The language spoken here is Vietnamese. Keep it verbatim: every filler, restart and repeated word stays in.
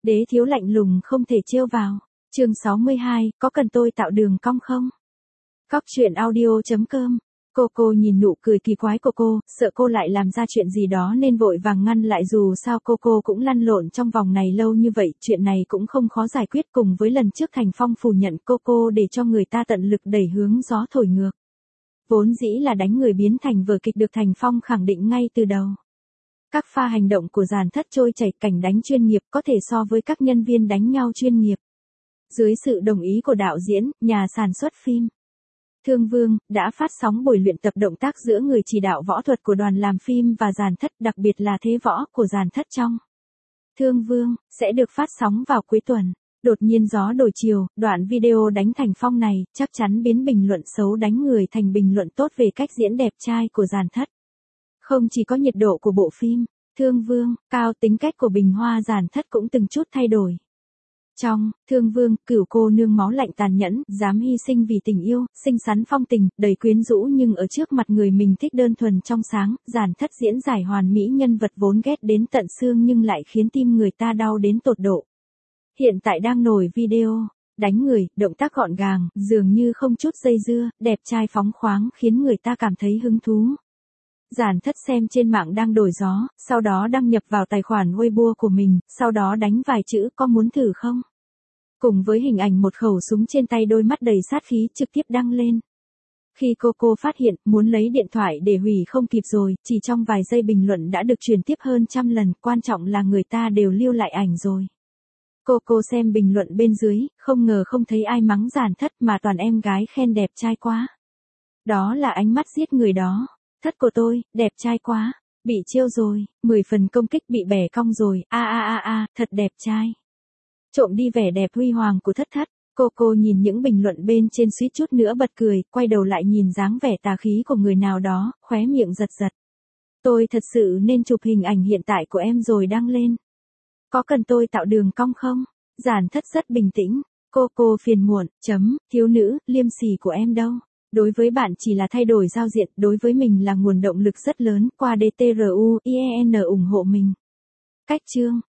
Đế thiếu lạnh lùng không thể trêu vào. Chương sáu mươi hai, có cần tôi tạo đường cong không? Cóc truyện audio chấm com. Coco nhìn nụ cười kỳ quái của cô, sợ cô lại làm ra chuyện gì đó nên vội vàng ngăn lại, dù sao Coco cũng lăn lộn trong vòng này lâu như vậy, chuyện này cũng không khó giải quyết. Cùng với lần trước Thành Phong phủ nhận Coco để cho người ta tận lực đẩy hướng gió thổi ngược. Vốn dĩ là đánh người biến thành vở kịch được Thành Phong khẳng định ngay từ đầu. Các pha hành động của Giản Thất trôi chảy, cảnh đánh chuyên nghiệp có thể so với các nhân viên đánh nhau chuyên nghiệp. Dưới sự đồng ý của đạo diễn, nhà sản xuất phim Thương Vương, đã phát sóng buổi luyện tập động tác giữa người chỉ đạo võ thuật của đoàn làm phim và Giản Thất, đặc biệt là thế võ của Giản Thất trong Thương Vương, sẽ được phát sóng vào cuối tuần. Đột nhiên gió đổi chiều, đoạn video đánh Thành Phong này, chắc chắn biến bình luận xấu đánh người thành bình luận tốt về cách diễn đẹp trai của Giản Thất. Không chỉ có nhiệt độ của bộ phim Thương Vương cao, tính cách của Bình Hoa Giản Thất cũng từng chút thay đổi. Trong Thương Vương, cửu cô nương máu lạnh tàn nhẫn, dám hy sinh vì tình yêu, xinh xắn phong tình, đầy quyến rũ, nhưng ở trước mặt người mình thích đơn thuần trong sáng. Giản Thất diễn giải hoàn mỹ nhân vật vốn ghét đến tận xương nhưng lại khiến tim người ta đau đến tột độ. Hiện tại đang nổi video đánh người, động tác gọn gàng, dường như không chút dây dưa, đẹp trai phóng khoáng, khiến người ta cảm thấy hứng thú. Giản Thất xem trên mạng đang đổi gió, sau đó đăng nhập vào tài khoản Weibo của mình, sau đó đánh vài chữ có muốn thử không? Cùng với hình ảnh một khẩu súng trên tay, đôi mắt đầy sát khí, trực tiếp đăng lên. Khi Coco phát hiện, muốn lấy điện thoại để hủy không kịp rồi, chỉ trong vài giây bình luận đã được truyền tiếp hơn trăm lần, quan trọng là người ta đều lưu lại ảnh rồi. Coco xem bình luận bên dưới, không ngờ không thấy ai mắng Giản Thất mà toàn em gái khen đẹp trai quá. Đó là ánh mắt giết người đó. Thất của tôi, đẹp trai quá, bị trêu rồi, mười phần công kích bị bẻ cong rồi, a a a a, thật đẹp trai. Trộm đi vẻ đẹp huy hoàng của Thất Thất. Coco nhìn những bình luận bên trên suýt chút nữa bật cười, quay đầu lại nhìn dáng vẻ tà khí của người nào đó, khóe miệng giật giật. Tôi thật sự nên chụp hình ảnh hiện tại của em rồi đăng lên. Có cần tôi tạo đường cong không? Giản Thất rất bình tĩnh. Coco phiền muộn, chấm, thiếu nữ, liêm sỉ của em đâu. Đối với bạn chỉ là thay đổi giao diện, đối với mình là nguồn động lực rất lớn, qua đê tê rờ u i e en ủng hộ mình. Cách chương